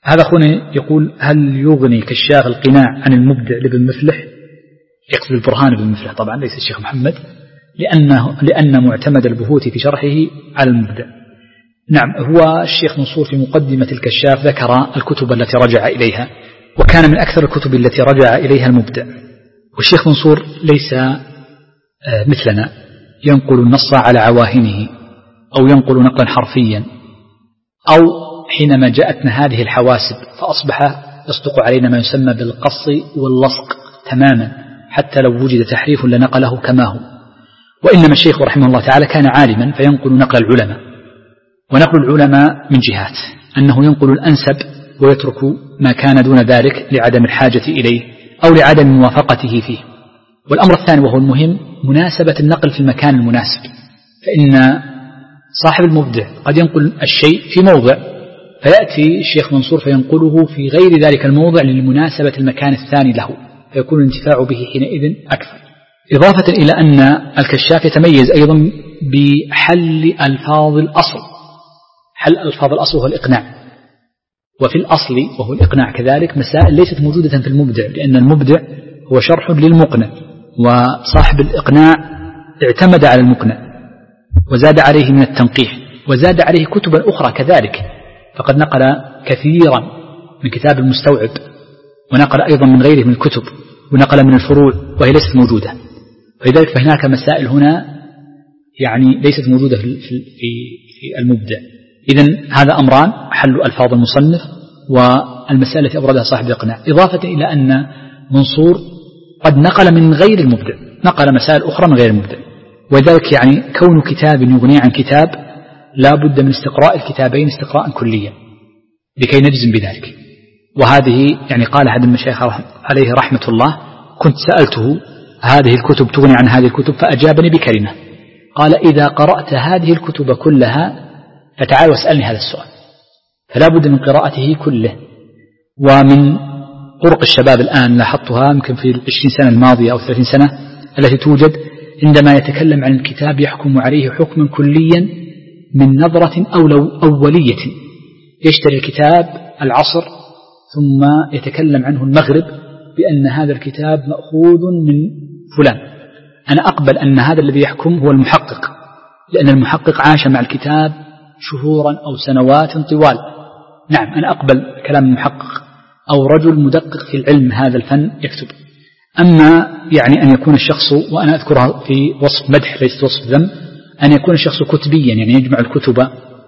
هذا أخونا يقول: هل يغني كشاف القناع عن المبدع لابن مفلح؟ يقصد البرهان بن مفلح طبعا، ليس الشيخ محمد، لأن معتمد البهوتي في شرحه على المبدع. نعم، هو الشيخ منصور في مقدمة الكشاف ذكر الكتب التي رجع إليها، وكان من أكثر الكتب التي رجع إليها المبدع. والشيخ منصور ليس مثلنا ينقل النص على عواهنه أو ينقل نقلا حرفيا، أو حينما جاءتنا هذه الحواسب فأصبح يصدق علينا ما يسمى بالقص واللصق تماما، حتى لو وجد تحريف لنقله كما هو. وإنما الشيخ رحمه الله تعالى كان عالما فينقل نقل العلماء، ونقل العلماء من جهات أنه ينقل الأنسب ويترك ما كان دون ذلك لعدم الحاجة إليه أو لعدم موافقته فيه. والأمر الثاني وهو المهم مناسبة النقل في المكان المناسب، فإن صاحب المبدع قد ينقل الشيء في موضع فيأتي الشيخ منصور فينقله في غير ذلك الموضع لمناسبة المكان الثاني له، فيكون الانتفاع به حينئذ أكثر. إضافة إلى أن الكشاف يتميز أيضا بحل ألفاظ الأصل. حل ألفاظ الأصل هو الإقناع، وفي الأصل وهو الإقناع كذلك مسائل ليست موجودة في المبدع، لأن المبدع هو شرح للمقنع، وصاحب الإقناع اعتمد على المقنع وزاد عليه من التنقيح، وزاد عليه كتبا أخرى كذلك، فقد نقل كثيرا من كتاب المستوعب، ونقل أيضا من غيره من الكتب، ونقل من الفروع وهي ليست موجودة. فلذلك فهناك مسائل هنا يعني ليست موجودة في المبدع. إذن هذا أمران: حل ألفاظ المصنف والمسائل التي أبردها صاحب الإقناع. إضافة إلى أن منصور قد نقل من غير المبدع، نقل مسائل أخرى من غير المبدع، وذلك يعني كون كتاب يغني عن كتاب لا بد من استقراء الكتابين استقراء كليا لكي نجزم بذلك. وهذه يعني قال أحد المشايخ عليه رحمة الله: كنت سألته هذه الكتب تغني عن هذه الكتب، فأجابني بكلمة، قال: إذا قرأت هذه الكتب كلها فتعال واسألني هذا السؤال. فلا بد من قراءته كله. ومن طرق الشباب الآن لاحظتها يمكن في 20 سنة الماضية أو 30 سنة التي توجد، عندما يتكلم عن الكتاب يحكم عليه حكما كليا من نظرة أو لو أولية، يشتري الكتاب العصر ثم يتكلم عنه المغرب بأن هذا الكتاب مأخوذ من فلان. أنا أقبل أن هذا الذي يحكم هو المحقق، لأن المحقق عاش مع الكتاب شهورا أو سنوات طوال. نعم، أنا أقبل كلام المحقق أو رجل مدقق في العلم هذا الفن يكتب. أما يعني أن يكون الشخص، وأنا أذكرها في وصف مدح ليست وصف ذم، أن يكون الشخص كتبيا يعني يجمع الكتب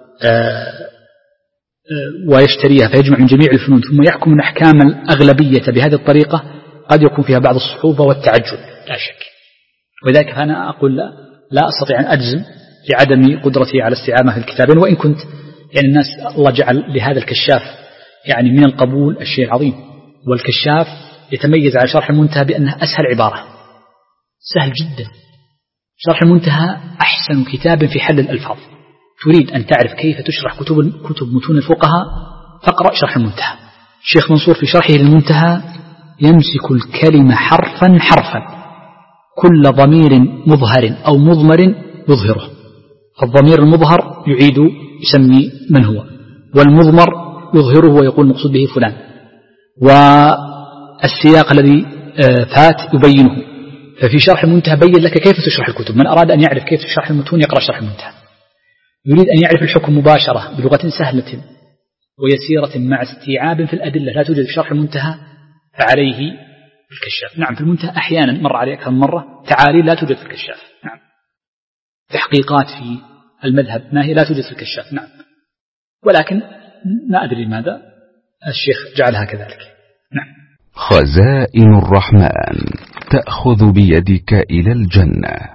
ويشتريها فيجمع من جميع الفنون ثم يحكم الأحكام الأغلبية بهذه الطريقة، قد يكون فيها بعض الصعوبة والتعجل لا شك. ولذلك أنا أقول لا أستطيع أن أجزم لعدم قدرتي على استيعابها في الكتابين، وإن كنت يعني الناس الله جعل لهذا الكشاف يعني من القبول الشيء العظيم. والكشاف يتميز على شرح المنتهى بأنها أسهل عبارة، سهل جدا. شرح المنتهى أحسن كتاب في حل الألفاظ. تريد أن تعرف كيف تشرح كتب متون الفقهاء فاقرأ شرح المنتهى. الشيخ منصور في شرحه للمنتهى يمسك الكلمة حرفا حرفا، كل ضمير مظهر أو مضمر يظهره. فالضمير المظهر يعيد يسمي من هو، والمضمر يظهره ويقول مقصود به فلان، والسياق الذي فات يبينه. ففي شرح المنتهى بين لك كيف تشرح الكتب. من أراد أن يعرف كيف تشرح المتون يقرأ شرح المنتهى. يريد أن يعرف الحكم مباشرة بلغة سهلة ويسيرة مع استيعاب في الأدلة لا توجد في شرح المنتهى فعليه الكشاف. نعم، في المنتهى أحيانا مر عليه أكثر من مرة تعاليل لا توجد في الكشاف. نعم، تحقيقات في المذهب ما هي لا توجد في الكشاف. نعم، ولكن ما أدري لماذا الشيخ جعلها كذلك. نعم. خزائن الرحمن تأخذ بيدك إلى الجنة.